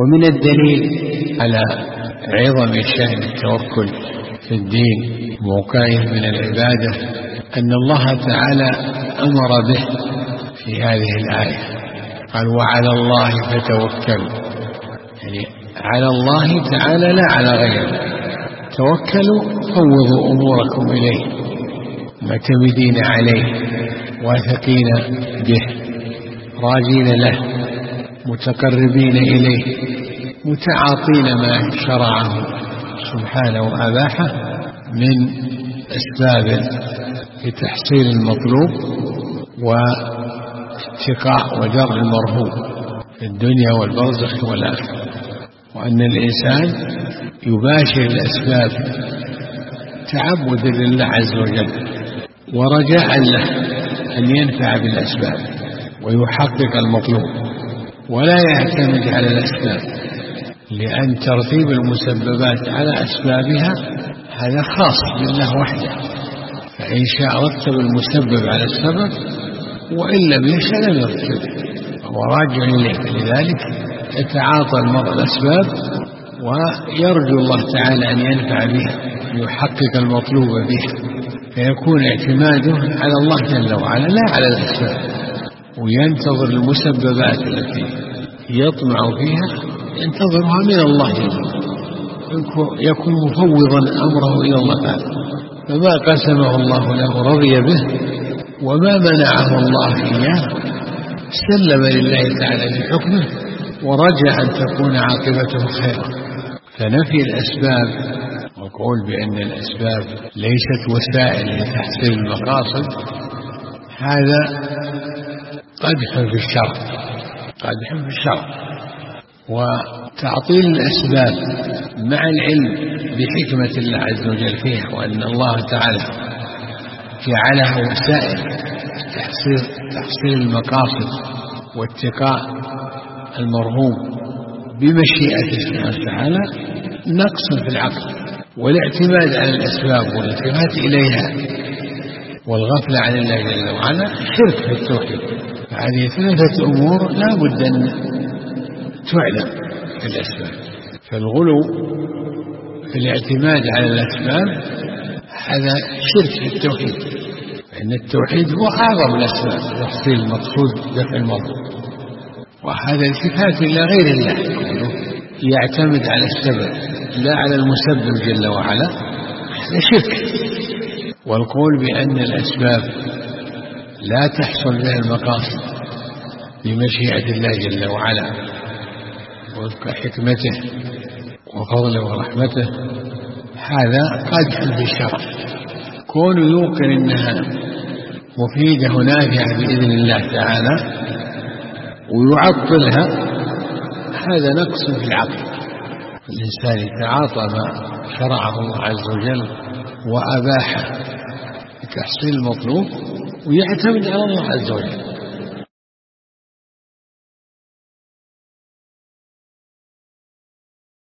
ومن الدليل على عظم شأن التوكل في الدين وموقعه من العبادة أن الله تعالى أمر به في هذه الآية، قال وعلى الله فتوكلوا، يعني على الله تعالى لا على غيره. توكلوا، فوضوا أموركم إليه، معتمدين عليه، واثقين به، راجين له، متقربين إليه، متعاطين ما شرعه سبحانه وأباحه من أسباب لتحصيل المطلوب واتقاء ودرء المرهوب في الدنيا والبرزخ والآخرة، وأن الإنسان يباشر الأسباب تعبدا لله عز وجل ورجاء له أن ينفع بالأسباب ويحقق المطلوب، ولا يعتمد على الأسباب، لأن ترتيب المسببات على أسبابها هذا خاص بالله وحده، فإن شاء رتب المسبب على السبب، وإن لم يشاء لم يرتب، هو راجع إليه. لذلك يتعاطى المرء الأسباب ويرجو الله تعالى أن ينفع بها، يحقق المطلوب بها، فيكون اعتماده على الله جل وعلا لا على الأسباب، وينتظر المسببات التي يطمع فيها ينتظرها من الله جل وعلا، يكون مفوضا أمره إلى الله تعالى، فما قسمه الله له رضي به، وما منعه الله إياه سلم لله تعالى بحكمه ورجى أن تكون عاقبته خيرا. فنفي الأسباب والقول بأن الأسباب ليست وسائل لتحصيل المقاصد هذا قدح في الشرع، قدح في الشرع. وتعطيل الأسباب مع العلم بحكمة الله عز وجل فيها، وأن الله تعالى جعلها وسائل تحصيل المقاصد واتقاء المرهوب بمشيئته سبحانه وتعالى، نقص في العقل، والاعتماد على الأسباب والالتفات إليها والغفلة عن الله جل وعلا شرك في التوحيد. هذه ثلاثة أمور لا بد أن تعلم في الأسباب. فالغلو في الاعتماد على الأسباب هذا شرك في التوحيد، فإن التوحيد هو أعظم الأسباب تحصيل المقصود دفع المطلوب، وهذا التفات إلى غير الله، يعتمد على السبب لا على المسبب جل وعلا، هذا شرك. والقول بأن الأسباب لا تحصل بها المقاصد بمشيئة الله جل وعلا وفق حكمته وفضله ورحمته هذا قدح في الشرع. كون يوقن أنها مفيدة ونافعة بإذن الله تعالى ويعطلها هذا نقص في العقل. الإنسان يتعاطى ما شرعه الله عز وجل وأباحه لتحصيل المطلوب ويعتمد على الله عز وجل،